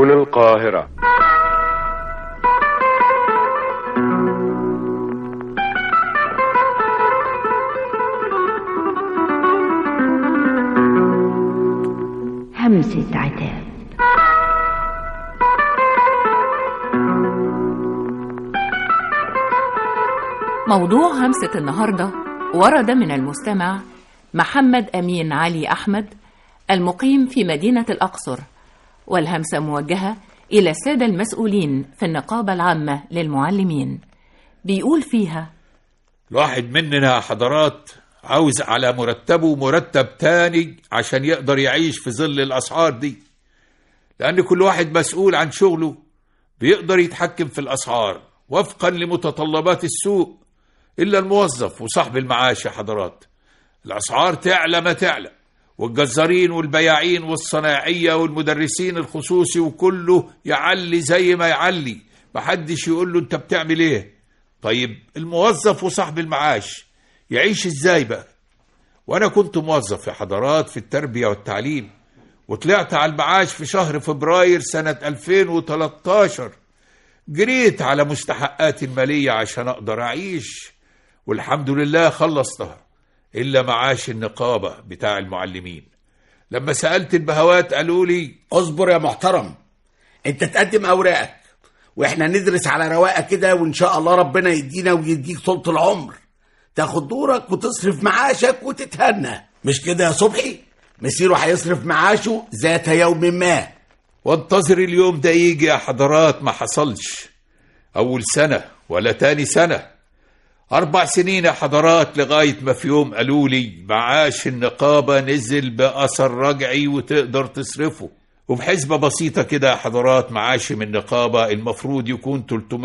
سبل القاهرة. همسة عتاب. موضوع همسة النهاردة ورد من المستمع محمد أمين علي أحمد المقيم في مدينة الأقصر، والهمسة موجهة إلى السادة المسؤولين في النقابة العامة للمعلمين. بيقول فيها: الواحد مننا حضرات عاوز على مرتبه مرتب تاني عشان يقدر يعيش في ظل الأسعار دي، لأن كل واحد مسؤول عن شغله بيقدر يتحكم في الأسعار وفقا لمتطلبات السوق، إلا الموظف وصاحب المعاش. يا حضرات الأسعار تعلى ما تعلى، والجزارين والبياعين والصناعية والمدرسين الخصوصي وكله يعلي زي ما يعلي، محدش يقول له انت بتعمل ايه. طيب الموظف وصاحب المعاش يعيش ازاي بقى؟ وانا كنت موظف يا حضرات في التربية والتعليم، وطلعت على المعاش في شهر فبراير سنة 2013. جريت على مستحقاتي المالية عشان اقدر اعيش، والحمد لله خلصتها، إلا معاش النقابة بتاع المعلمين. لما سألت البهوات قالوا لي: اصبر يا محترم، انت تقدم اوراقك واحنا ندرس على رواقه كده، وان شاء الله ربنا يدينا ويديك طولة العمر، تاخد دورك وتصرف معاشك وتتهنى. مش كده يا صبحي؟ مسيره هيصرف معاشه ذات يوم ما، وانتظر اليوم ده يجي يا حضرات. ما حصلش أول سنة ولا تاني سنة، 4 سنين يا حضرات، لغاية ما في يوم قالوا لي معاش النقابة نزل بأثر رجعي وتقدر تصرفه. وبحسبة بسيطة كده يا حضرات، معاشي من النقابة المفروض يكون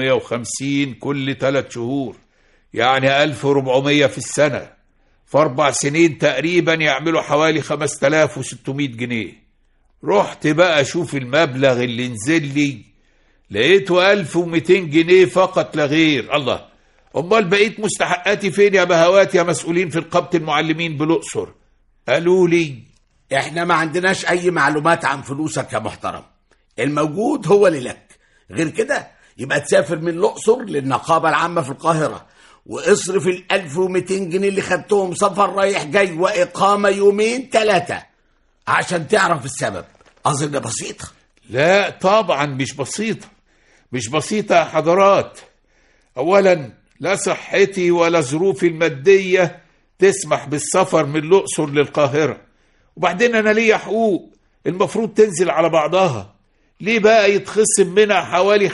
350 كل 3 شهور، يعني 1400 في السنة، في 4 سنين تقريبا يعملوا حوالي 5600 جنيه. رحت بقى اشوف المبلغ اللي نزل لي، لقيته 1200 جنيه فقط لا غير. الله، امال بقيت مستحقاتي فين يا بهوات يا مسؤولين في نقابة المعلمين بالأقصر؟ قالوا لي: احنا ما عندناش اي معلومات عن فلوسك يا محترم، الموجود هو اللي لك، غير كده يبقى تسافر من الأقصر للنقابة العامة في القاهرة واصرف 1200 جنيه اللي خدتهم سفر رايح جاي وإقامة 2-3 عشان تعرف السبب. أظن بسيطة. لا طبعا مش بسيطة، مش بسيطة يا حضرات. أولا لا صحتي ولا ظروفي المادية تسمح بالسفر من الأقصر للقاهرة، وبعدين أنا ليا حقوق المفروض تنزل على بعضها، ليه بقى يتخصم منها حوالي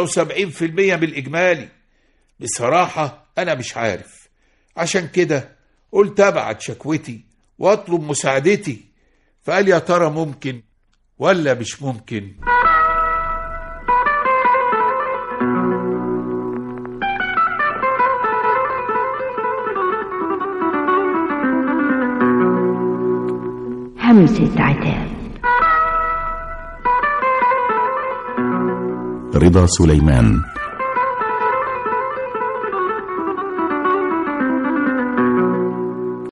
75% من الإجمالي؟ بصراحة أنا مش عارف، عشان كده قلت أبعت شكوتي وأطلب مساعدتي. فقال: يا ترى ممكن ولا مش ممكن؟ همسة عتاب. رضا سليمان.